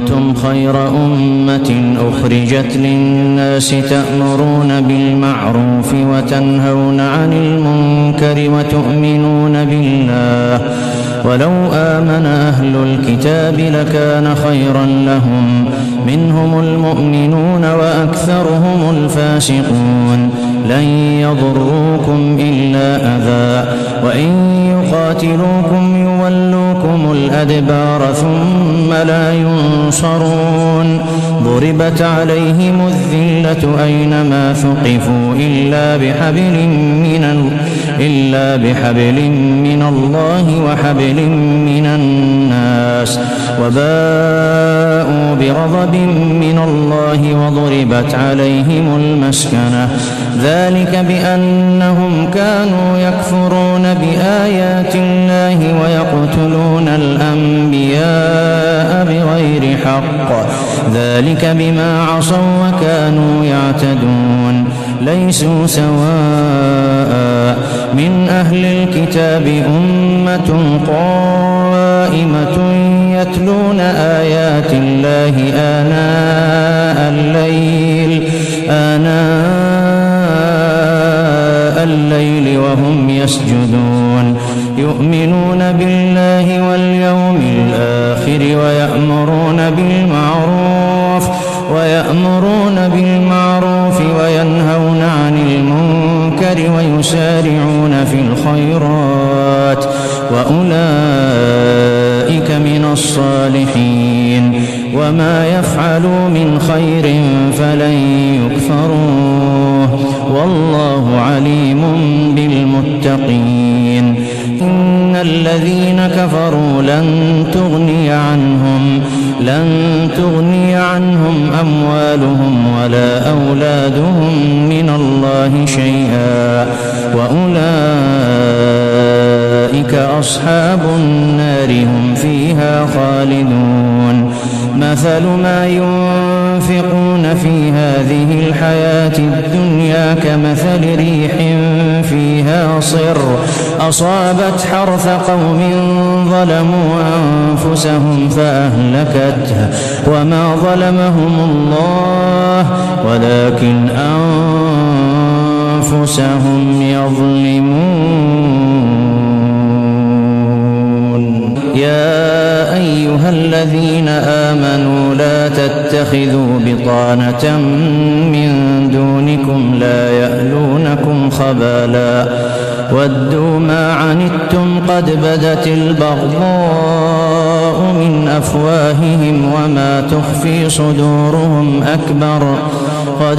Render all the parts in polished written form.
كنتم خير أمة أخرجت للناس تأمرون بالمعروف وتنهون عن المنكر وتؤمنون بالله ولو آمن أهل الكتاب لكان خيرا لهم منهم المؤمنون وأكثرهم الفاسقون لن يضروكم إلا أذى وإن يقاتلوكم يولوكم الأدبار ثم لا ينصرون ضربت عليهم الذلة أينما ثقفوا إلا بحبل من الله وحبل من الناس وباءوا بغضب من الله وضربت عليهم المسكنة ذلك بأنهم كانوا يكفرون بآيات الله ويقتلون الأنبياء بغير حق ذلك بما عصوا وكانوا يعتدون ليسوا سواء من أهل الكتاب أمة قائمة يتلون آيات الله آناء الليل وهم يسجدون يؤمنون بالله واليوم الآخر ويأمرون بالمعروف وينهون عن المنكر ويسارعون في الخيرات وأولئك من الصالحين وما يفعلوا من خير فلن يكفروه والله عليم بالمتقين إن الذين كفروا لن تغني عنهم أموالهم ولا أولادهم من الله شيئا وأولئك أصحاب النار هم فيها خالدون مثل ما ينفقون في هذه الحياة الدنيا كمثل ريح فيها صر أصابت حرث قوم ظلموا أنفسهم فأهلكته وما ظلمهم الله ولكن أنفسهم يظلمون يا أيها الذين آمنوا لا تتخذوا بطانة من دونكم لا يألونكم خبالا ودوا ما عنتم قد بدت البغضاء من أفواههم وما تخفي صدورهم أكبر قد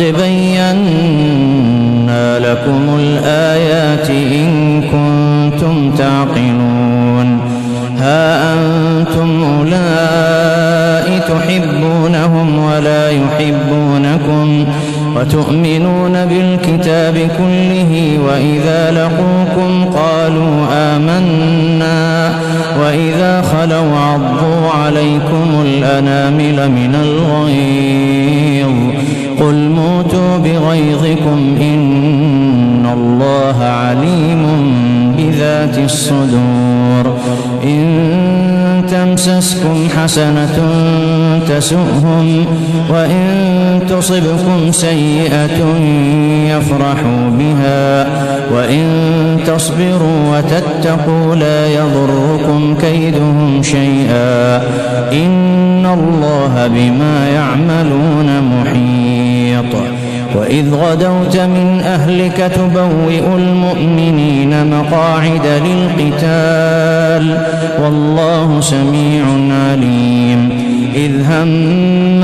بينا لكم الآيات إن كنتم تعقلون ها أنتم أولئك تحبونهم ولا يحبونكم وتؤمنون بالكتاب كله وإذا لقوكم قالوا آمنا وإذا خلوا عضوا عليكم الأنامل من الغيظ قل موتوا بغيظكم إن الله عليم بذات الصدور إن تمسسكم حسنة تسؤهم وإن تصبكم سيئة يفرحوا بها وإن تصبروا وتتقوا لا يضركم كيدهم شيئا إن الله بما يعملون محيط وإذ غدوت من أهلك تبوئ المؤمنين مقاعد للقتال والله سميع عليم إذ هم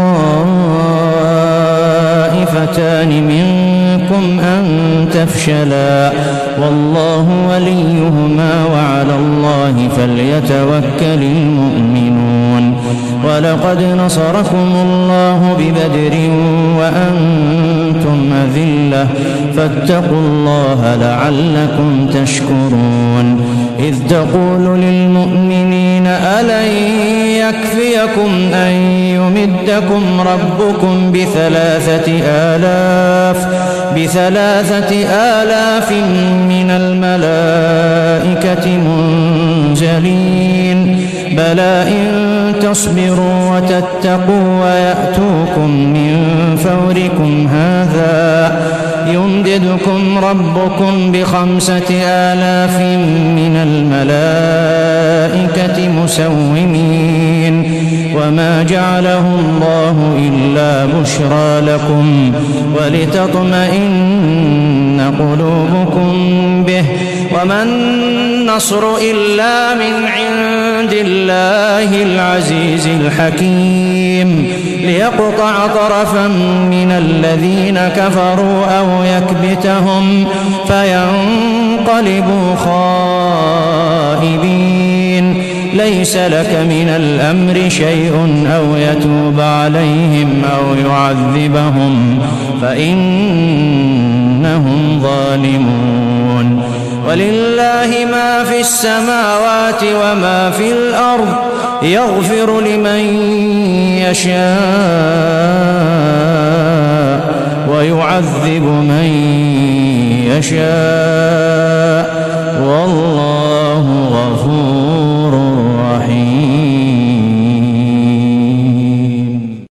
الطائفتان منكم أن تفشلا والله وليهما وعلى الله فليتوكل المؤمنون ولقد نصركم الله ببدر وأنتم أذلة فاتقوا الله لعلكم تشكرون إذ تقول للمؤمنين ألن يكفيكم أن يمدكم ربكم بثلاثة آلاف من الملائكة منزلين بلى إن تصبروا وتتقوا ويأتوكم من فوركم هذا يمددكم ربكم ب5,000 من الملائكة مسومين وما جعله الله إلا بشرى لكم ولتطمئن قلوبكم به وما النصر إلا من عند الله العزيز الحكيم ليقطع طرفا من الذين كفروا أو يكبتهم فينقلبوا خائبين ليس لك من الأمر شيء أو يتوب عليهم أو يعذبهم فإنهم ظالمون ولله ما في السماوات وما في الأرض يغفر لمن يشاء ويعذب من يشاء والله